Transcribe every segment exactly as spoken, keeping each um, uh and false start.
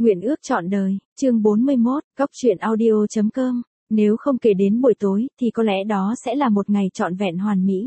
Nguyện ước trọn đời, chương bốn mươi mốt, cóc truyện audio chấm com. Nếu không kể đến buổi tối, thì có lẽ đó sẽ là một ngày trọn vẹn hoàn mỹ.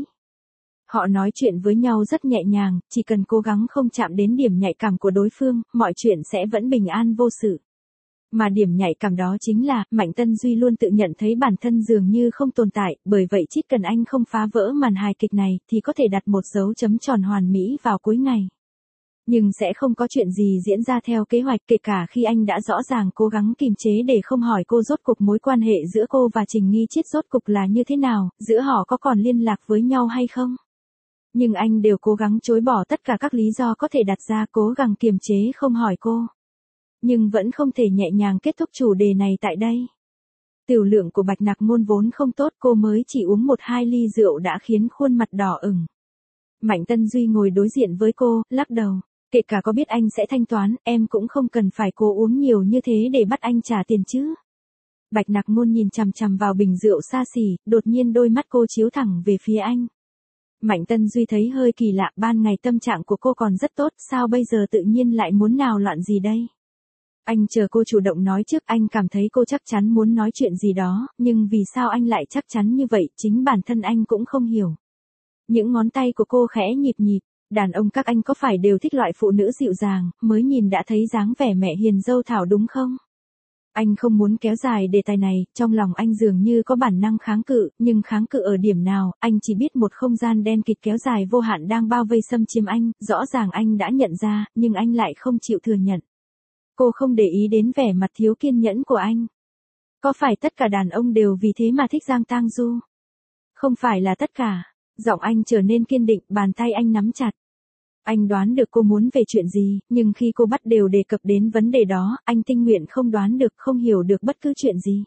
Họ nói chuyện với nhau rất nhẹ nhàng, chỉ cần cố gắng không chạm đến điểm nhạy cảm của đối phương, mọi chuyện sẽ vẫn bình an vô sự. Mà điểm nhạy cảm đó chính là, Mạnh Tân Duy luôn tự nhận thấy bản thân dường như không tồn tại, bởi vậy chỉ cần anh không phá vỡ màn hài kịch này, thì có thể đặt một dấu chấm tròn hoàn mỹ vào cuối ngày. Nhưng sẽ không có chuyện gì diễn ra theo kế hoạch, kể cả khi anh đã rõ ràng cố gắng kiềm chế để không hỏi cô rốt cục mối quan hệ giữa cô và Trình Nghi Chiết rốt cục là như thế nào, giữa họ có còn liên lạc với nhau hay không. Nhưng anh đều cố gắng chối bỏ tất cả các lý do có thể đặt ra, cố gắng kiềm chế không hỏi cô. Nhưng vẫn không thể nhẹ nhàng kết thúc chủ đề này tại đây. Tiểu lượng của Bạch Nặc Ngôn vốn không tốt, cô mới chỉ uống một hai ly rượu đã khiến khuôn mặt đỏ ửng. Mạnh Tân Duy ngồi đối diện với cô, lắc đầu. Kể cả có biết anh sẽ thanh toán, em cũng không cần phải cố uống nhiều như thế để bắt anh trả tiền chứ. Bạch Nặc Ngôn nhìn chằm chằm vào bình rượu xa xỉ, đột nhiên đôi mắt cô chiếu thẳng về phía anh. Mạnh Tân Duy thấy hơi kỳ lạ, ban ngày tâm trạng của cô còn rất tốt, sao bây giờ tự nhiên lại muốn nào loạn gì đây? Anh chờ cô chủ động nói trước, anh cảm thấy cô chắc chắn muốn nói chuyện gì đó, nhưng vì sao anh lại chắc chắn như vậy, chính bản thân anh cũng không hiểu. Những ngón tay của cô khẽ nhịp nhịp. Đàn ông các anh có phải đều thích loại phụ nữ dịu dàng, mới nhìn đã thấy dáng vẻ mẹ hiền dâu thảo đúng không? Anh không muốn kéo dài đề tài này, trong lòng anh dường như có bản năng kháng cự, nhưng kháng cự ở điểm nào, anh chỉ biết một không gian đen kịt kéo dài vô hạn đang bao vây xâm chiếm anh, rõ ràng anh đã nhận ra, nhưng anh lại không chịu thừa nhận. Cô không để ý đến vẻ mặt thiếu kiên nhẫn của anh. Có phải tất cả đàn ông đều vì thế mà thích Giang Tang Du? Không phải là tất cả. Giọng anh trở nên kiên định, bàn tay anh nắm chặt. Anh đoán được cô muốn về chuyện gì, nhưng khi cô bắt đều đề cập đến vấn đề đó, anh tinh nguyện không đoán được, không hiểu được bất cứ chuyện gì.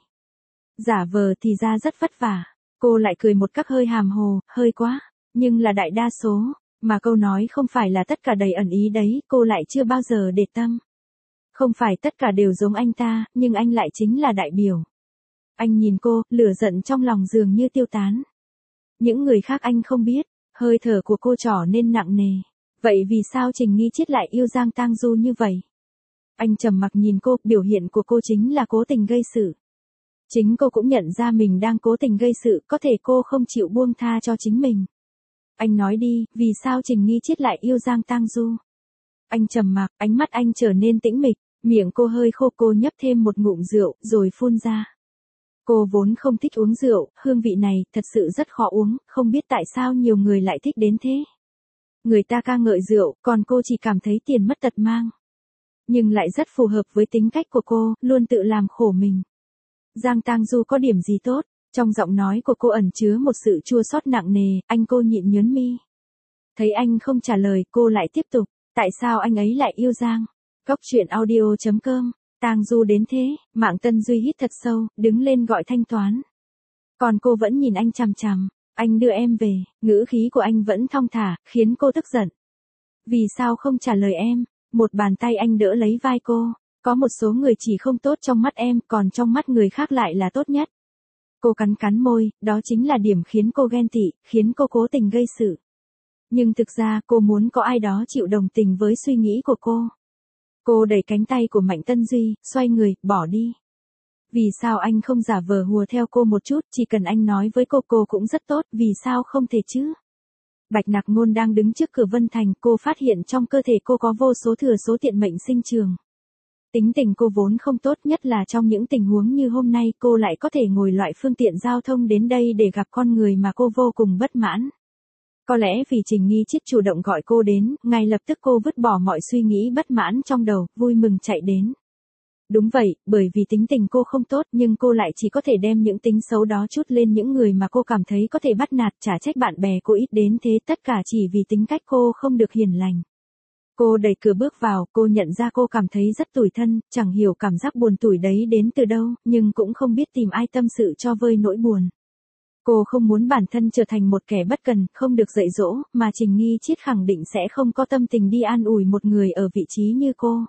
Giả vờ thì ra rất vất vả. Cô lại cười một cách hơi hàm hồ, hơi quá, nhưng là đại đa số, mà câu nói không phải là tất cả đầy ẩn ý đấy, cô lại chưa bao giờ để tâm. Không phải tất cả đều giống anh ta, nhưng anh lại chính là đại biểu. Anh nhìn cô, lửa giận trong lòng dường như tiêu tán. Những người khác anh không biết, hơi thở của cô trở nên nặng nề. Vậy vì sao Trình Nghi Chiết lại yêu Giang Tang Du như vậy? Anh trầm mặc nhìn cô, biểu hiện của cô chính là cố tình gây sự. Chính cô cũng nhận ra mình đang cố tình gây sự, có thể cô không chịu buông tha cho chính mình. Anh nói đi, vì sao Trình Nghi Chiết lại yêu Giang Tang Du? Anh trầm mặc, ánh mắt anh trở nên tĩnh mịch, miệng cô hơi khô, cô nhấp thêm một ngụm rượu, rồi phun ra. Cô vốn không thích uống rượu, hương vị này thật sự rất khó uống, không biết tại sao nhiều người lại thích đến thế. Người ta ca ngợi rượu, còn cô chỉ cảm thấy tiền mất tật mang. Nhưng lại rất phù hợp với tính cách của cô, luôn tự làm khổ mình. Giang Tang Du có điểm gì tốt? Trong giọng nói của cô ẩn chứa một sự chua xót nặng nề, anh cô nhịn nhớn mi. Thấy anh không trả lời, cô lại tiếp tục, tại sao anh ấy lại yêu Giang? Cóc truyện audio chấm com. Tang Du đến thế, Mạng Tân Duy hít thật sâu, đứng lên gọi thanh toán. Còn cô vẫn nhìn anh chằm chằm, anh đưa em về, ngữ khí của anh vẫn thong thả, khiến cô tức giận. Vì sao không trả lời em? Một bàn tay anh đỡ lấy vai cô, có một số người chỉ không tốt trong mắt em, còn trong mắt người khác lại là tốt nhất. Cô cắn cắn môi, đó chính là điểm khiến cô ghen tị, khiến cô cố tình gây sự. Nhưng thực ra cô muốn có ai đó chịu đồng tình với suy nghĩ của cô. Cô đẩy cánh tay của Mạnh Tân Duy, xoay người, bỏ đi. Vì sao anh không giả vờ hùa theo cô một chút, chỉ cần anh nói với cô cô cũng rất tốt, vì sao không thể chứ? Bạch Nặc Ngôn đang đứng trước cửa Vân Thành, cô phát hiện trong cơ thể cô có vô số thừa số tiện mệnh sinh trường. Tính tình cô vốn không tốt, nhất là trong những tình huống như hôm nay, cô lại có thể ngồi loại phương tiện giao thông đến đây để gặp con người mà cô vô cùng bất mãn. Có lẽ vì Trình Nghi Chiết chủ động gọi cô đến, ngay lập tức cô vứt bỏ mọi suy nghĩ bất mãn trong đầu, vui mừng chạy đến. Đúng vậy, bởi vì tính tình cô không tốt, nhưng cô lại chỉ có thể đem những tính xấu đó trút lên những người mà cô cảm thấy có thể bắt nạt, chả trách bạn bè cô ít đến thế, tất cả chỉ vì tính cách cô không được hiền lành. Cô đẩy cửa bước vào, cô nhận ra cô cảm thấy rất tủi thân, chẳng hiểu cảm giác buồn tủi đấy đến từ đâu, nhưng cũng không biết tìm ai tâm sự cho vơi nỗi buồn. Cô không muốn bản thân trở thành một kẻ bất cần, không được dạy dỗ, mà Trình Nghi Chiết khẳng định sẽ không có tâm tình đi an ủi một người ở vị trí như cô.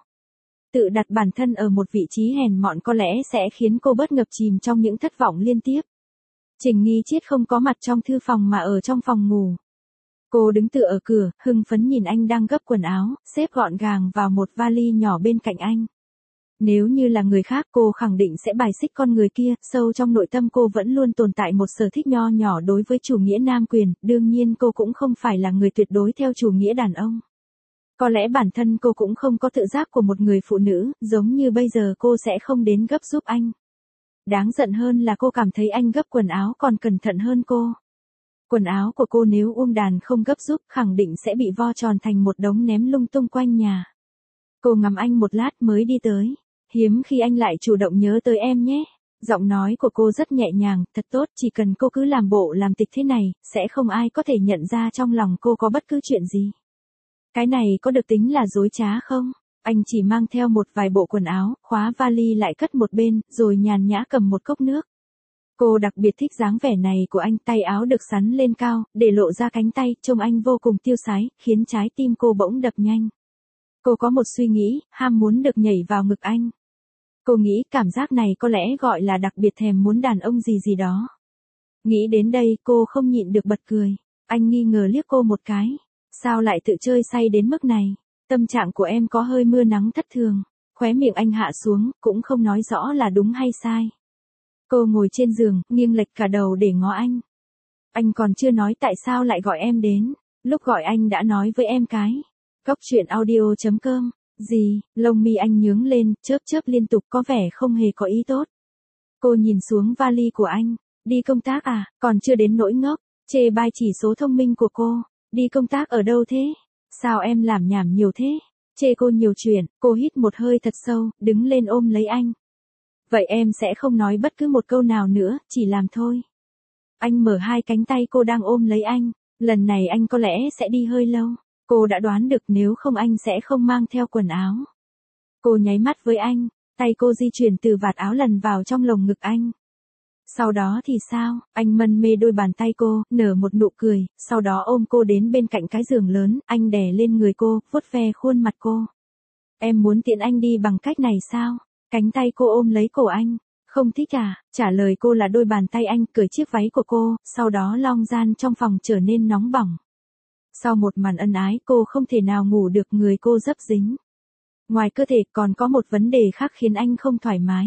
Tự đặt bản thân ở một vị trí hèn mọn có lẽ sẽ khiến cô bớt ngập chìm trong những thất vọng liên tiếp. Trình Nghi Chiết không có mặt trong thư phòng mà ở trong phòng ngủ. Cô đứng tựa ở cửa, hưng phấn nhìn anh đang gấp quần áo, xếp gọn gàng vào một vali nhỏ bên cạnh anh. Nếu như là người khác cô khẳng định sẽ bài xích con người kia, sâu trong nội tâm cô vẫn luôn tồn tại một sở thích nho nhỏ đối với chủ nghĩa nam quyền, đương nhiên cô cũng không phải là người tuyệt đối theo chủ nghĩa đàn ông. Có lẽ bản thân cô cũng không có tự giác của một người phụ nữ, giống như bây giờ cô sẽ không đến gấp giúp anh. Đáng giận hơn là cô cảm thấy anh gấp quần áo còn cẩn thận hơn cô. Quần áo của cô nếu ôm đàn không gấp giúp khẳng định sẽ bị vo tròn thành một đống ném lung tung quanh nhà. Cô ngắm anh một lát mới đi tới. Hiếm khi anh lại chủ động nhớ tới em nhé. Giọng nói của cô rất nhẹ nhàng, thật tốt, chỉ cần cô cứ làm bộ làm tịch thế này, sẽ không ai có thể nhận ra trong lòng cô có bất cứ chuyện gì. Cái này có được tính là dối trá không? Anh chỉ mang theo một vài bộ quần áo, khóa vali lại cất một bên, rồi nhàn nhã cầm một cốc nước. Cô đặc biệt thích dáng vẻ này của anh, tay áo được xắn lên cao, để lộ ra cánh tay, trông anh vô cùng tiêu sái, khiến trái tim cô bỗng đập nhanh. Cô có một suy nghĩ, ham muốn được nhảy vào ngực anh. Cô nghĩ cảm giác này có lẽ gọi là đặc biệt thèm muốn đàn ông gì gì đó. Nghĩ đến đây cô không nhịn được bật cười. Anh nghi ngờ liếc cô một cái. Sao lại tự chơi say đến mức này? Tâm trạng của em có hơi mưa nắng thất thường. Khóe miệng anh hạ xuống, cũng không nói rõ là đúng hay sai. Cô ngồi trên giường, nghiêng lệch cả đầu để ngó anh. Anh còn chưa nói tại sao lại gọi em đến. Lúc gọi anh đã nói với em cái. Cóc truyện audio chấm com. Gì, lông mi anh nhướng lên, chớp chớp liên tục có vẻ không hề có ý tốt. Cô nhìn xuống vali của anh. Đi công tác à, còn chưa đến nỗi ngốc. Chê bai chỉ số thông minh của cô. Đi công tác ở đâu thế? Sao em làm nhảm nhiều thế? Chê cô nhiều chuyện, cô hít một hơi thật sâu, đứng lên ôm lấy anh. Vậy em sẽ không nói bất cứ một câu nào nữa, chỉ làm thôi. Anh mở hai cánh tay cô đang ôm lấy anh. Lần này anh có lẽ sẽ đi hơi lâu. Cô đã đoán được nếu không anh sẽ không mang theo quần áo. Cô nháy mắt với anh, tay cô di chuyển từ vạt áo lần vào trong lồng ngực anh. Sau đó thì sao? Anh mân mê đôi bàn tay cô, nở một nụ cười, sau đó ôm cô đến bên cạnh cái giường lớn, anh đè lên người cô, vuốt ve khuôn mặt cô. Em muốn tiện anh đi bằng cách này sao? Cánh tay cô ôm lấy cổ anh. Không thích à? Trả lời cô là đôi bàn tay anh cởi chiếc váy của cô, sau đó long gian trong phòng trở nên nóng bỏng. Sau một màn ân ái cô không thể nào ngủ được, người cô dấp dính. Ngoài cơ thể còn có một vấn đề khác khiến anh không thoải mái.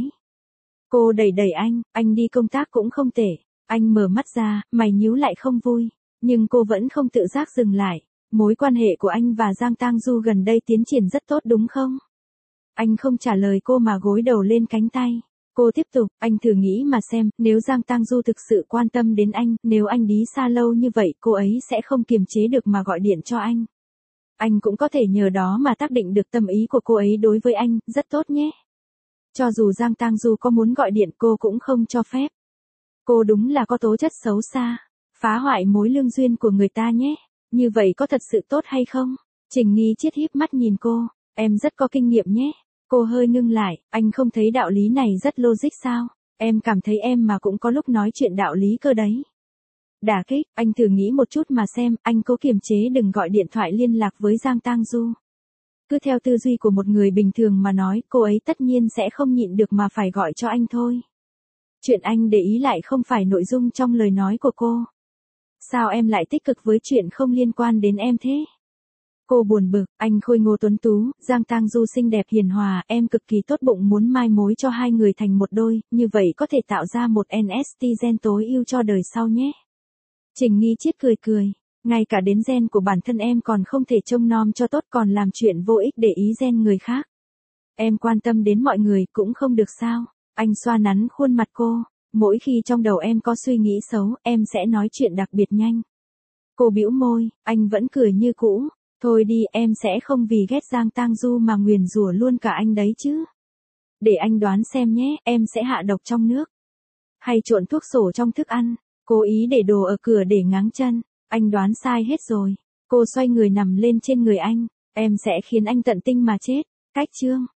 Cô đẩy đẩy anh, anh đi công tác cũng không tệ. Anh mở mắt ra, mày nhíu lại không vui. Nhưng cô vẫn không tự giác dừng lại. Mối quan hệ của anh và Giang Tang Du gần đây tiến triển rất tốt đúng không? Anh không trả lời cô mà gối đầu lên cánh tay. Cô tiếp tục, anh thử nghĩ mà xem, nếu Giang Tang Du thực sự quan tâm đến anh, nếu anh đi xa lâu như vậy, cô ấy sẽ không kiềm chế được mà gọi điện cho anh. Anh cũng có thể nhờ đó mà tác định được tâm ý của cô ấy đối với anh, rất tốt nhé. Cho dù Giang Tang Du có muốn gọi điện cô cũng không cho phép. Cô đúng là có tố chất xấu xa, phá hoại mối lương duyên của người ta nhé. Như vậy có thật sự tốt hay không? Trình Nghi Chiết híp mắt nhìn cô, em rất có kinh nghiệm nhé. Cô hơi ngưng lại, anh không thấy đạo lý này rất logic sao? Em cảm thấy em mà cũng có lúc nói chuyện đạo lý cơ đấy. Đả kích, anh thử nghĩ một chút mà xem, anh cố kiềm chế đừng gọi điện thoại liên lạc với Giang Tang Du. Cứ theo tư duy của một người bình thường mà nói, cô ấy tất nhiên sẽ không nhịn được mà phải gọi cho anh thôi. Chuyện anh để ý lại không phải nội dung trong lời nói của cô. Sao em lại tích cực với chuyện không liên quan đến em thế? Cô buồn bực, anh khôi ngô tuấn tú, Giang Tang Du xinh đẹp hiền hòa, em cực kỳ tốt bụng muốn mai mối cho hai người thành một đôi, như vậy có thể tạo ra một en ét tê gen tối ưu cho đời sau nhé. Trình Nghi Chiết cười cười, ngay cả đến gen của bản thân em còn không thể trông nom cho tốt còn làm chuyện vô ích để ý gen người khác. Em quan tâm đến mọi người cũng không được sao? Anh xoa nắn khuôn mặt cô, mỗi khi trong đầu em có suy nghĩ xấu, em sẽ nói chuyện đặc biệt nhanh. Cô bĩu môi, anh vẫn cười như cũ. Thôi đi, em sẽ không vì ghét Giang Tang Du mà nguyền rủa luôn cả anh đấy chứ. Để anh đoán xem nhé, em sẽ hạ độc trong nước. Hay trộn thuốc sổ trong thức ăn, cố ý để đồ ở cửa để ngáng chân. Anh đoán sai hết rồi. Cô xoay người nằm lên trên người anh, em sẽ khiến anh tận tinh mà chết. Cách chương.